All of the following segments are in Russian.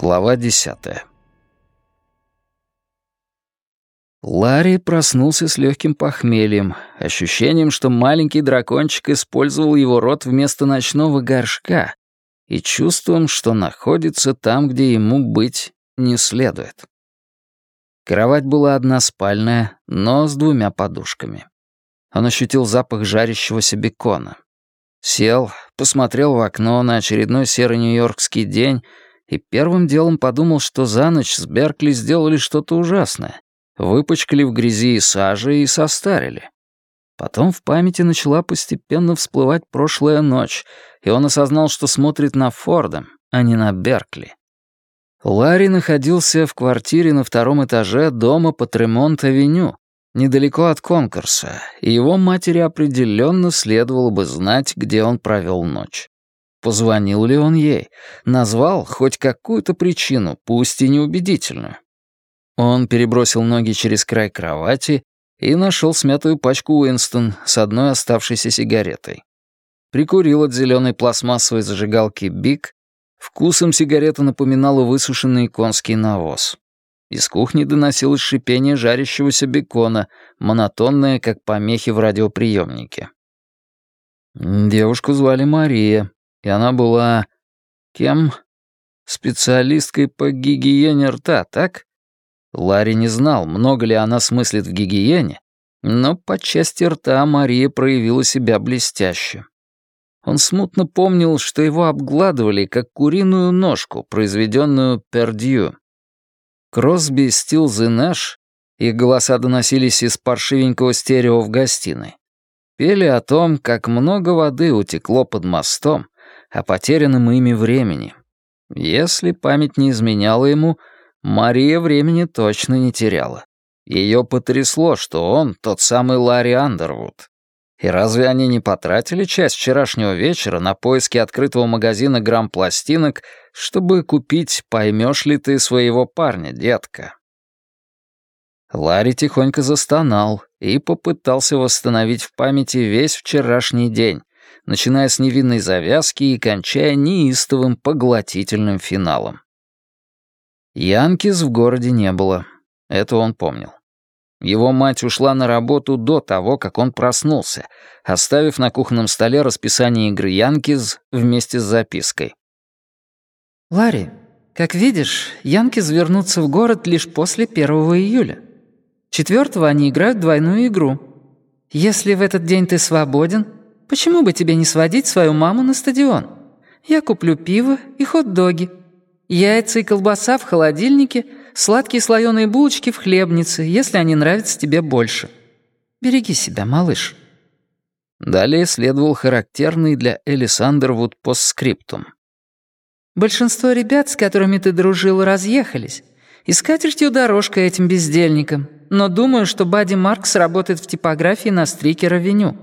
Глава 10. Ларри проснулся с легким похмельем, ощущением, что маленький дракончик использовал его рот вместо ночного горшка, и чувством, что находится там, где ему быть не следует. Кровать была односпальная, но с 2 подушками. Он ощутил запах жарящегося бекона. Сел, посмотрел в окно на очередной серый нью-йоркский день и первым делом подумал, что за ночь с Беркли сделали что-то ужасное. Выпачкали в грязи и саже и состарили. Потом в памяти начала постепенно всплывать прошлая ночь, и он осознал, что смотрит на Форда, а не на Беркли. Ларри находился в квартире на 2-м этаже дома по Тремонт-авеню, недалеко от Конкорса, и его матери определенно следовало бы знать, где он провел ночь. Позвонил ли он ей? Назвал хоть какую-то причину, пусть и неубедительную. Он перебросил ноги через край кровати и нашел смятую пачку Уинстон с одной оставшейся сигаретой. Прикурил от зеленой пластмассовой зажигалки Биг. Вкусом сигарета напоминала высушенный конский навоз. Из кухни доносилось шипение жарящегося бекона, монотонное, как помехи в радиоприемнике. Девушку звали Мария, и она была... кем? Специалисткой по гигиене рта, так? Ларри не знал, много ли она смыслит в гигиене, но по части рта Мария проявила себя блестяще. Он смутно помнил, что его обгладывали, как куриную ножку, произведенную Пердью. Кросби, Стилз и Нэш, их голоса доносились из паршивенького стерео в гостиной, пели о том, как много воды утекло под мостом, о потерянном ими времени. Если память не изменяла ему, Мария времени точно не теряла. Ее потрясло, что он тот самый Ларри Андервуд. И разве они не потратили часть вчерашнего вечера на поиски открытого магазина грамм-пластинок, чтобы купить «Поймешь ли ты своего парня, детка»? Ларри тихонько застонал и попытался восстановить в памяти весь вчерашний день, начиная с невинной завязки и кончая неистовым поглотительным финалом. Янкиз в городе не было, это он помнил. Его мать ушла на работу до того, как он проснулся, оставив на кухонном столе расписание игры Янкиз вместе с запиской. «Ларри, как видишь, Янкиз вернутся в город лишь после 1 июля. 4-го они играют двойную игру. Если в этот день ты свободен, почему бы тебе не сводить свою маму на стадион? Я куплю пиво и хот-доги. Яйца и колбаса в холодильнике, сладкие слоеные булочки в хлебнице, если они нравятся тебе больше. Береги себя, малыш». Далее следовал характерный для Элис Андервуд постскриптум. «Большинство ребят, с которыми ты дружил, разъехались. И с катертью дорожка этим бездельникам. Но думаю, что Бадди Маркс работает в типографии на Стрикер-авеню».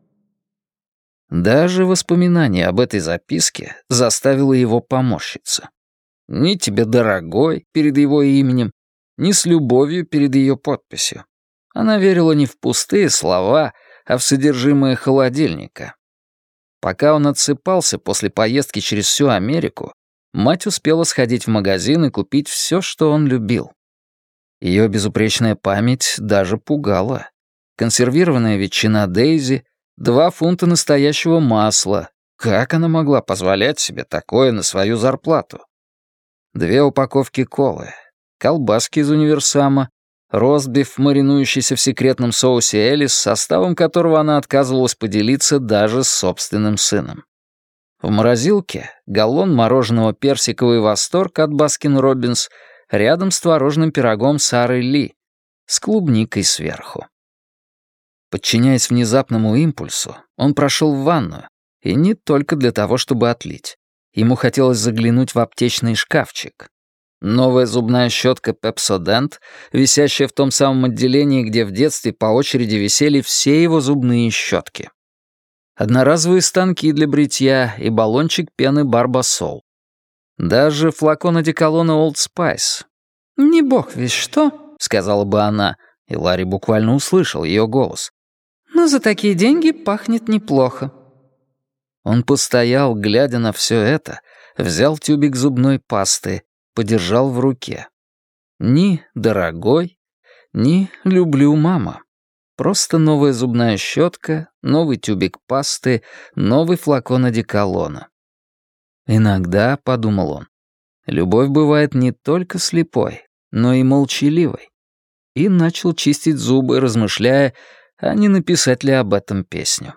Даже воспоминание об этой записке заставило его поморщиться. Ни тебе дорогой перед его именем, ни с любовью перед ее подписью. Она верила не в пустые слова, а в содержимое холодильника. Пока он отсыпался после поездки через всю Америку, мать успела сходить в магазин и купить все, что он любил. Ее безупречная память даже пугала. Консервированная ветчина Дейзи, 2 фунта настоящего масла. Как она могла позволять себе такое на свою зарплату? 2 упаковки колы, колбаски из универсама, ростбиф, маринующийся в секретном соусе Элис, составом которого она отказывалась поделиться даже с собственным сыном. В морозилке галлон мороженого «Персиковый восторг» от Баскин-Роббинс рядом с творожным пирогом Сары Ли, с клубникой сверху. Подчиняясь внезапному импульсу, он прошел в ванную, и не только для того, чтобы отлить. Ему хотелось заглянуть в аптечный шкафчик. Новая зубная щетка Пепсодент, висящая в том самом отделении, где в детстве по очереди висели все его зубные щетки. Одноразовые станки для бритья и баллончик пены Барбасол. Даже флакон одеколона Old Spice. «Не бог весь что», — сказала бы она, и Ларри буквально услышал ее голос. «Но за такие деньги пахнет неплохо». Он постоял, глядя на все это, взял тюбик зубной пасты подержал в руке. Ни «дорогой», ни «люблю, мама». Просто новая зубная щетка, новый тюбик пасты, новый флакон одеколона. Иногда, — подумал он, — любовь бывает не только слепой, но и молчаливой. И начал чистить зубы, размышляя, а не написать ли об этом песню.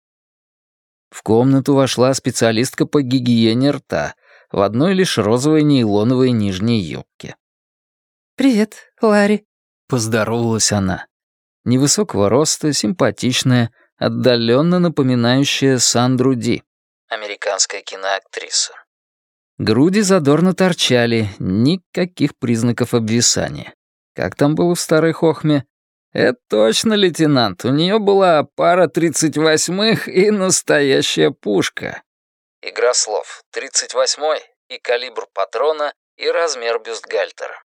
В комнату вошла специалистка по гигиене рта в одной лишь розовой нейлоновой нижней юбке. «Привет, Ларри», — поздоровалась она. Невысокого роста, симпатичная, отдаленно напоминающая Сандру Ди, американская киноактриса. Груди задорно торчали, никаких признаков обвисания. Как там было в старой хохме? Это точно, лейтенант, у нее была пара 38-х и настоящая пушка. Игра слов. 38-й и калибр патрона, и размер бюстгальтера.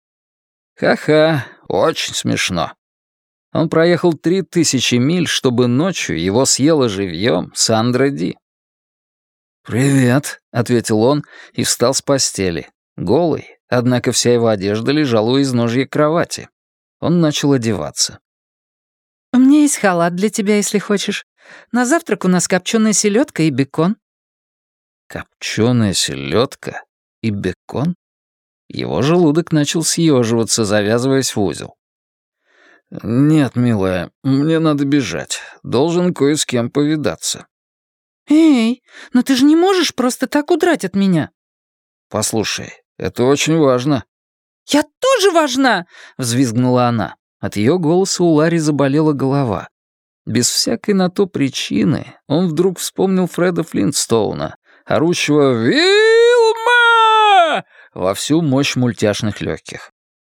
Ха-ха, очень смешно. Он проехал 3000 миль, чтобы ночью его съела живьем Сандра Ди. «Привет», — ответил он и встал с постели. Голый, однако вся его одежда лежала у изножья кровати. Он начал одеваться. «У меня есть халат для тебя, если хочешь. На завтрак у нас копченая селедка и бекон». Копченая селедка и бекон? Его желудок начал съеживаться, завязываясь в узел. «Нет, милая, мне надо бежать. Должен кое с кем повидаться». «Эй, но ты же не можешь просто так удрать от меня». «Послушай, это очень важно». «Я тоже важна!» — взвизгнула она. От ее голоса у Ларри заболела голова. Без всякой на то причины он вдруг вспомнил Фреда Флинтстоуна, орущего «Вилма!» во всю мощь мультяшных легких.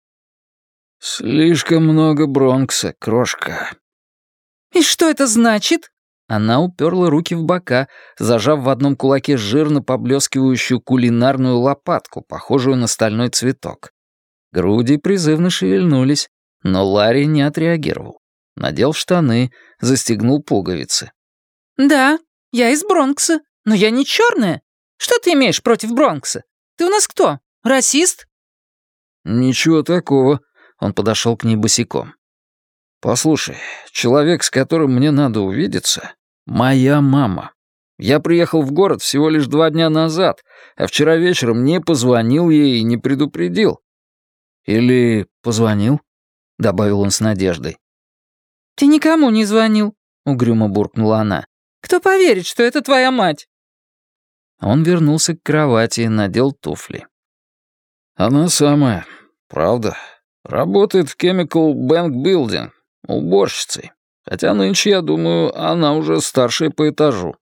«Слишком много Бронкса, крошка». «И что это значит?» Она уперла руки в бока, зажав в одном кулаке жирно поблескивающую кулинарную лопатку, похожую на стальной цветок. Груди призывно шевельнулись, но Ларри не отреагировал. Надел штаны, застегнул пуговицы. «Да, я из Бронкса, но я не черная. Что ты имеешь против Бронкса? Ты у нас кто, расист?» «Ничего такого», — он подошел к ней босиком. «Послушай, человек, с которым мне надо увидеться, моя мама. Я приехал в город всего лишь 2 дня назад, а вчера вечером не позвонил ей и не предупредил». «Или позвонил?» — добавил он с надеждой. «Ты никому не звонил», — угрюмо буркнула она. «Кто поверит, что это твоя мать?» Он вернулся к кровати и надел туфли. «Она самая, правда. Работает в Chemical Bank Building, уборщицей. Хотя нынче, я думаю, она уже старшая по этажу».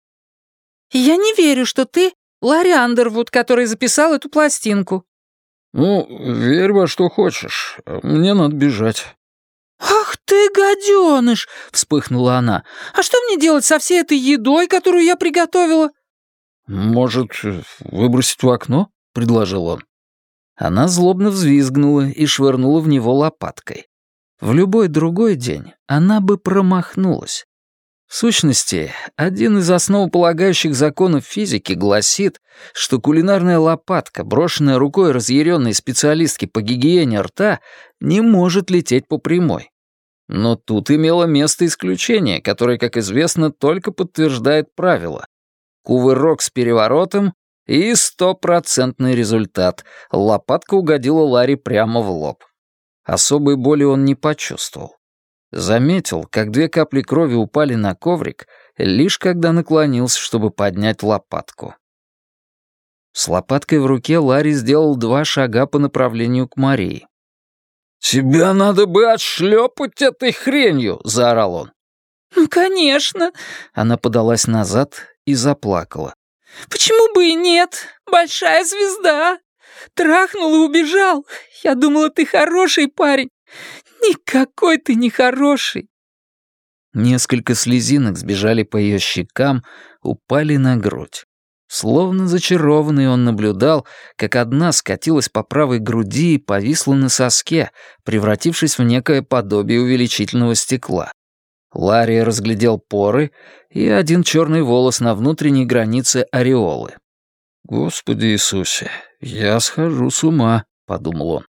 «Я не верю, что ты Ларри Андервуд, который записал эту пластинку». «Ну, верь во что хочешь. Мне надо бежать». «Ах ты, гаденыш!» — вспыхнула она. «А что мне делать со всей этой едой, которую я приготовила?» «Может, выбросить в окно?» — предложил он. Она злобно взвизгнула и швырнула в него лопаткой. В любой другой день она бы промахнулась. В сущности, один из основополагающих законов физики гласит, что кулинарная лопатка, брошенная рукой разъяренной специалистки по гигиене рта, не может лететь по прямой. Но тут имело место исключение, которое, как известно, только подтверждает правило. Кувырок с переворотом и 100% результат. Лопатка угодила Ларри прямо в лоб. Особой боли он не почувствовал. Заметил, как 2 капли крови упали на коврик, лишь когда наклонился, чтобы поднять лопатку. С лопаткой в руке Ларри сделал 2 шага по направлению к Марии. «Тебя надо бы отшлепать этой хренью!» — заорал он. «Ну, конечно!» — Она подалась назад и заплакала. «Почему бы и нет? Большая звезда! Трахнул и убежал! Я думала, ты хороший парень! Никакой ты не хороший!» Несколько слезинок сбежали по ее щекам, упали на грудь. Словно зачарованный он наблюдал, как одна скатилась по правой груди и повисла на соске, превратившись в некое подобие увеличительного стекла. Ларри разглядел поры и один черный волос на внутренней границе ореолы. «Господи Иисусе, я схожу с ума», — подумал он.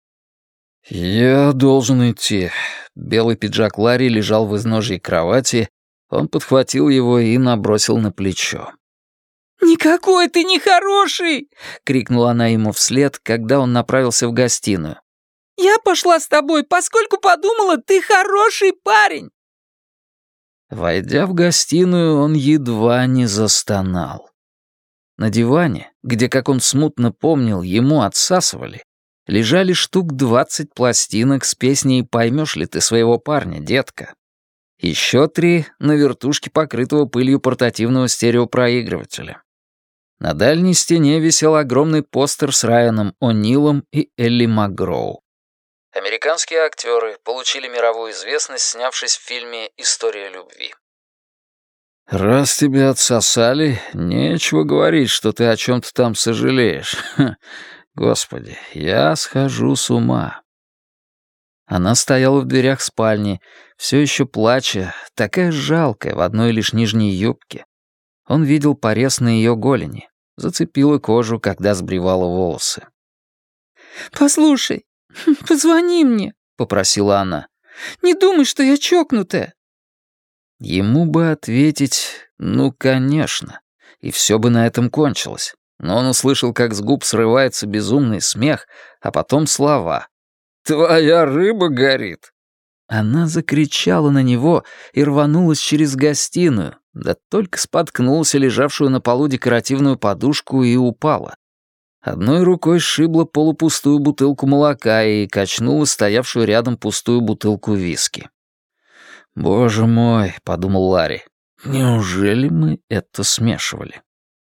«Я должен идти». Белый пиджак Ларри лежал в изножье кровати, он подхватил его и набросил на плечо. «Никакой ты не хороший!» — крикнула она ему вслед, когда он направился в гостиную. «Я пошла с тобой, поскольку подумала, ты хороший парень!» Войдя в гостиную, он едва не застонал. На диване, где, как он смутно помнил, ему отсасывали, лежали штук 20 пластинок с песней «Поймешь ли ты своего парня, детка?». Еще 3 на вертушке, покрытого пылью портативного стереопроигрывателя. На дальней стене висел огромный постер с Райаном О'Нилом и Элли МакГроу. Американские актеры получили мировую известность, снявшись в фильме «История любви». «Раз тебя отсосали, нечего говорить, что ты о чем-то там сожалеешь. Господи, я схожу с ума». Она стояла в дверях спальни, все еще плача, такая жалкая, в одной лишь нижней юбке. Он видел порез на ее голени, зацепила кожу, когда сбривала волосы. «Послушай, позвони мне», — попросила она. «Не думай, что я чокнутая». Ему бы ответить «ну, конечно», и все бы на этом кончилось. Но он услышал, как с губ срывается безумный смех, а потом слова. «Твоя рыба горит!» Она закричала на него и рванулась через гостиную, да только споткнулась о лежавшую на полу декоративную подушку и упала. Одной рукой сшибла полупустую бутылку молока и качнула стоявшую рядом пустую бутылку виски. «Боже мой», — подумал Ларри, — «неужели мы это смешивали?»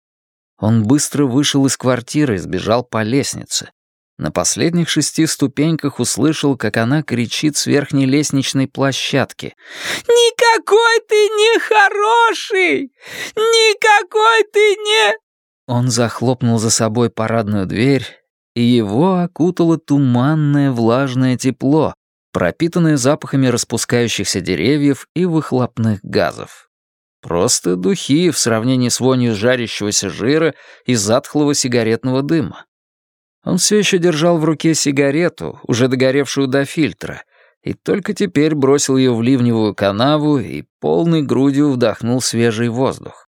Он быстро вышел из квартиры и сбежал по лестнице. На последних 6 ступеньках услышал, как она кричит с верхней лестничной площадки. «Никакой ты не хороший! Никакой ты не...» Он захлопнул за собой парадную дверь, и его окутало туманное влажное тепло, пропитанное запахами распускающихся деревьев и выхлопных газов. Просто духи в сравнении с вонью жарящегося жира и затхлого сигаретного дыма. Он все еще держал в руке сигарету, уже догоревшую до фильтра, и только теперь бросил ее в ливневую канаву и полной грудью вдохнул свежий воздух.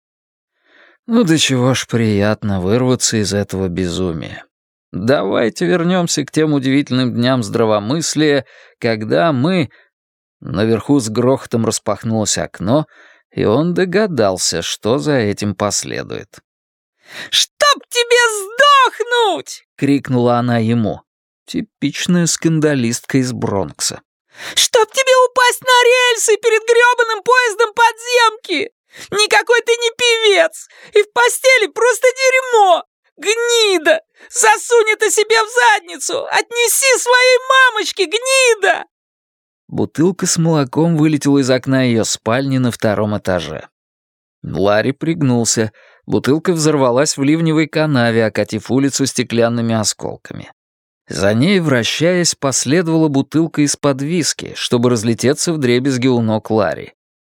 Ну до чего ж приятно вырваться из этого безумия. Давайте вернемся к тем удивительным дням здравомыслия, когда мы... Наверху с грохотом распахнулось окно, и он догадался, что за этим последует. «Чтоб тебе сдохнуть!» — крикнула она ему. Типичная скандалистка из Бронкса. «Чтоб тебе упасть на рельсы перед грёбаным поездом подземки! Никакой ты не певец! И в постели просто дерьмо! Гнида! Засунь это себе в задницу! Отнеси своей мамочке, гнида!» Бутылка с молоком вылетела из окна ее спальни на 2-м этаже. Ларри пригнулся. Бутылка взорвалась в ливневой канаве, окатив улицу стеклянными осколками. За ней, вращаясь, последовала бутылка из-под виски, чтобы разлететься вдребезги у ног Ларри.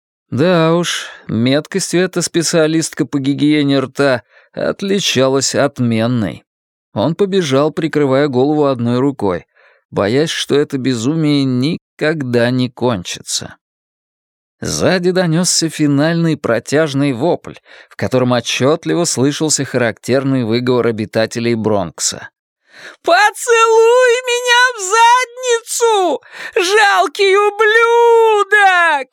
Да уж, меткостью эта специалистка по гигиене рта отличалась отменной. Он побежал, прикрывая голову одной рукой, боясь, что это безумие никогда не кончится. Сзади донесся финальный протяжный вопль, в котором отчетливо слышался характерный выговор обитателей Бронкса. «Поцелуй меня в задницу, жалкий ублюдок!»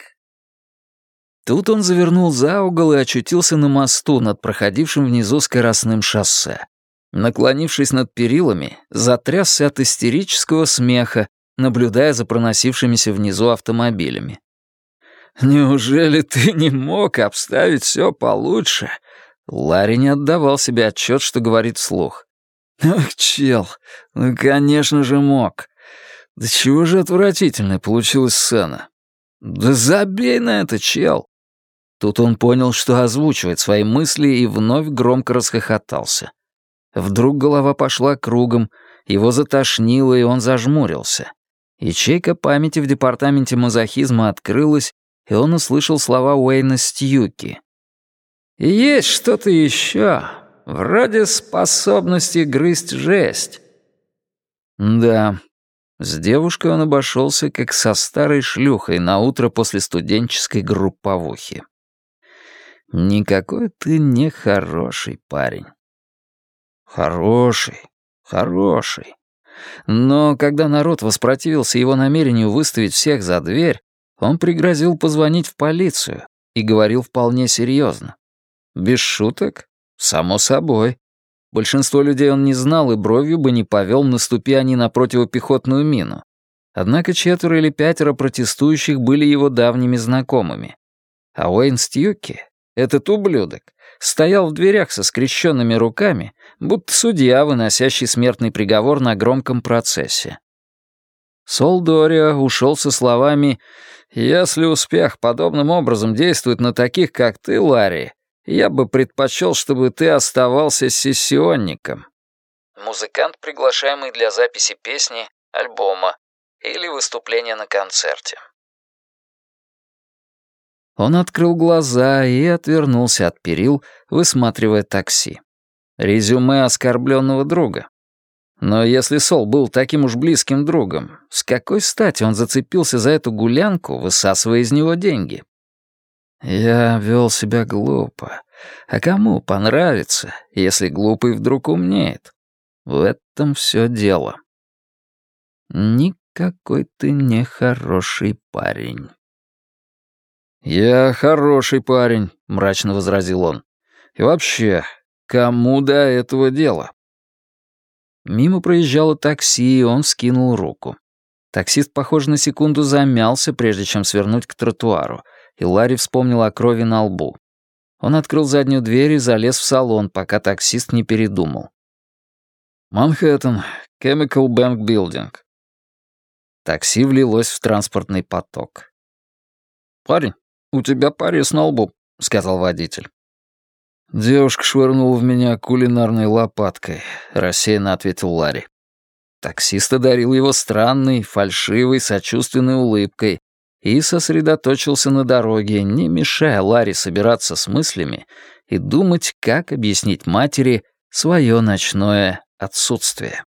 Тут он завернул за угол и очутился на мосту над проходившим внизу скоростным шоссе. Наклонившись над перилами, затрясся от истерического смеха, наблюдая за проносившимися внизу автомобилями. «Неужели ты не мог обставить все получше?» Ларри не отдавал себе отчет, что говорит вслух. «Ах, чел, ну, конечно же, мог. Да чего же отвратительная получилась сцена. Да забей на это, чел!» Тут он понял, что озвучивает свои мысли, и вновь громко расхохотался. Вдруг голова пошла кругом, его затошнило, и он зажмурился. Ячейка памяти в департаменте мазохизма открылась, и он услышал слова Уэйна Стьюки. «Есть что-то еще. Вроде способности грызть жесть». Да, с девушкой он обошелся как со старой шлюхой на утро после студенческой групповухи. Никакой ты не хороший парень. Хороший. Но когда народ воспротивился его намерению выставить всех за дверь, он пригрозил позвонить в полицию и говорил вполне серьезно. Без шуток? Само собой. Большинство людей он не знал и бровью бы не повел, наступи они на противопехотную мину. Однако 4 или 5 протестующих были его давними знакомыми. А Уэйн Стьюки, этот ублюдок, стоял в дверях со скрещенными руками, будто судья, выносящий смертный приговор на громком процессе. Сол Дориа ушел со словами: «Если успех подобным образом действует на таких, как ты, Ларри, я бы предпочел, чтобы ты оставался сессионником». Музыкант, приглашаемый для записи песни, альбома или выступления на концерте. Он открыл глаза и отвернулся от перил, высматривая такси. Резюме оскорбленного друга. Но если Сол был таким уж близким другом, с какой стати он зацепился за эту гулянку, высасывая из него деньги? Я вел себя глупо. А кому понравится, если глупый вдруг умнеет? В этом все дело. Никакой ты не хороший парень. «Я хороший парень», — мрачно возразил он. «И вообще, кому до этого дела?» Мимо проезжало такси, и он вскинул руку. Таксист, похоже, на секунду замялся, прежде чем свернуть к тротуару, и Ларри вспомнил о крови на лбу. Он открыл заднюю дверь и залез в салон, пока таксист не передумал. «Манхэттен, Chemical Bank Building». Такси влилось в транспортный поток. «Парень, у тебя порез на лбу», — сказал водитель. «Девушка швырнула в меня кулинарной лопаткой», — рассеянно ответил Ларри. Таксист одарил его странной, фальшивой, сочувственной улыбкой и сосредоточился на дороге, не мешая Ларри собираться с мыслями и думать, как объяснить матери свое ночное отсутствие.